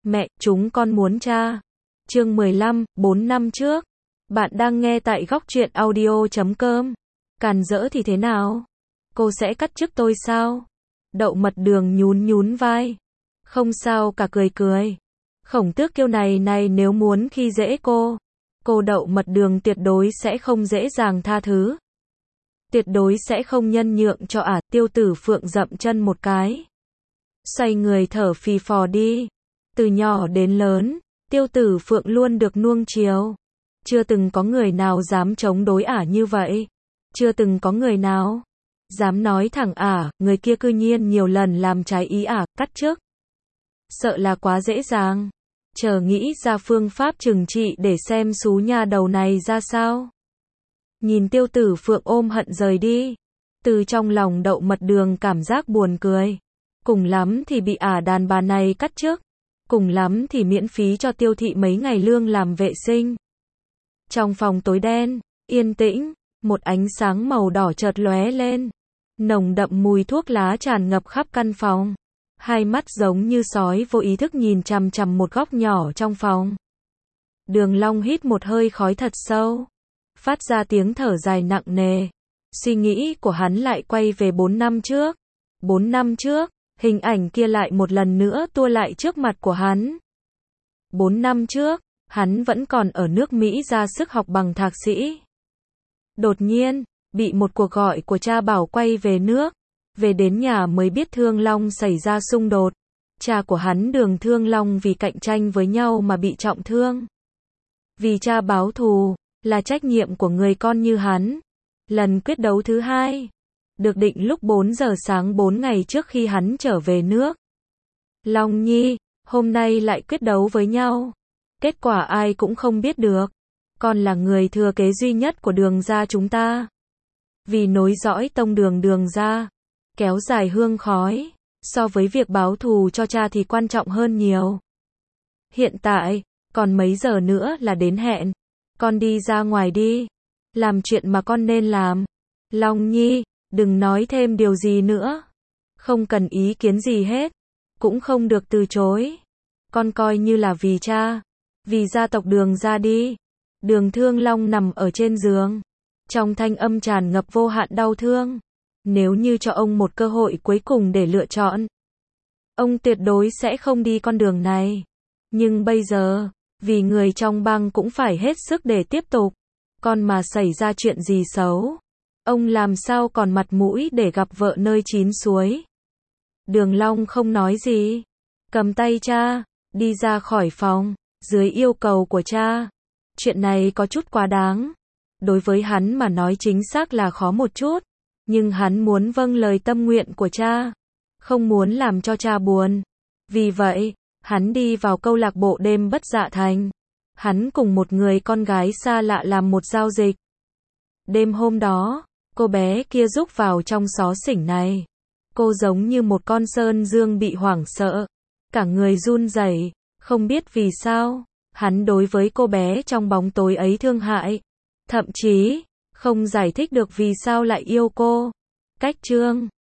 Mẹ, chúng con muốn cha. Chương 15, 4 năm trước. Bạn đang nghe tại góc truyện audio.com. Càn rỡ thì thế nào? Cô sẽ cắt chức tôi sao? Đậu Mật Đường nhún nhún vai. Không sao cả, cười cười. Khổng Tước kêu này nếu muốn khi dễ cô Đậu Mật Đường tuyệt đối sẽ không dễ dàng tha thứ. Tuyệt đối sẽ không nhân nhượng cho ả. Tiêu Tử Phượng dậm chân một cái. Xoay người thở phì phò đi. Từ nhỏ đến lớn, Tiêu Tử Phượng luôn được nuông chiều. Chưa từng có người nào dám chống đối ả như vậy. Chưa từng có người nào dám nói thẳng ả, người kia cư nhiên nhiều lần làm trái ý ả, cắt chức. Sợ là quá dễ dàng. Chờ nghĩ ra phương pháp trừng trị để xem xú nha đầu này ra sao. Nhìn Tiêu Tử Phượng ôm hận rời đi. Từ trong lòng Đậu Mật Đường cảm giác buồn cười. Cùng lắm thì bị ả đàn bà này cắt chức. Cùng lắm thì miễn phí cho Tiêu thị mấy ngày lương làm vệ sinh. Trong phòng tối đen, yên tĩnh, một ánh sáng màu đỏ chợt lóe lên. Nồng đậm mùi thuốc lá tràn ngập khắp căn phòng. Hai mắt giống như sói vô ý thức nhìn chằm chằm một góc nhỏ trong phòng. Đường Long hít một hơi khói thật sâu, phát ra tiếng thở dài nặng nề. Suy nghĩ của hắn lại quay về 4 năm trước. 4 năm trước, hình ảnh kia lại một lần nữa tua lại trước mặt của hắn. 4 năm trước, hắn vẫn còn ở nước Mỹ ra sức học bằng thạc sĩ. Đột nhiên, bị một cuộc gọi của cha bảo quay về nước. Về đến nhà mới biết Thương Long xảy ra xung đột. Cha của hắn Đường Thương Long vì cạnh tranh với nhau mà bị trọng thương. Vì cha báo thù, là trách nhiệm của người con như hắn. Lần quyết đấu thứ hai, được định lúc 4 giờ sáng 4 ngày trước khi hắn trở về nước. Long Nhi, hôm nay lại quyết đấu với nhau. Kết quả ai cũng không biết được. Con là người thừa kế duy nhất của Đường gia chúng ta. Vì nối dõi tông đường Đường gia, kéo dài hương khói, so với việc báo thù cho cha thì quan trọng hơn nhiều. Hiện tại, còn mấy giờ nữa là đến hẹn. Con đi ra ngoài đi. Làm chuyện mà con nên làm. Long Nhi, đừng nói thêm điều gì nữa. Không cần ý kiến gì hết. Cũng không được từ chối. Con coi như là vì cha, vì gia tộc Đường gia đi. Đường Thương Long nằm ở trên giường. Trong thanh âm tràn ngập vô hạn đau thương. Nếu như cho ông một cơ hội cuối cùng để lựa chọn, ông tuyệt đối sẽ không đi con đường này. Nhưng bây giờ, vì người trong bang cũng phải hết sức để tiếp tục. Còn mà xảy ra chuyện gì xấu, ông làm sao còn mặt mũi để gặp vợ nơi chín suối. Đường Long không nói gì, cầm tay cha, đi ra khỏi phòng, dưới yêu cầu của cha. Chuyện này có chút quá đáng. Đối với hắn mà nói chính xác là khó một chút. Nhưng hắn muốn vâng lời tâm nguyện của cha. Không muốn làm cho cha buồn. Vì vậy, hắn đi vào câu lạc bộ đêm Bất Dạ Thành. Hắn cùng một người con gái xa lạ làm một giao dịch. Đêm hôm đó, cô bé kia rúc vào trong xó xỉnh này. Cô giống như một con sơn dương bị hoảng sợ. Cả người run rẩy, không biết vì sao. Hắn đối với cô bé trong bóng tối ấy thương hại. Thậm chí, không giải thích được vì sao lại yêu cô. Cách chương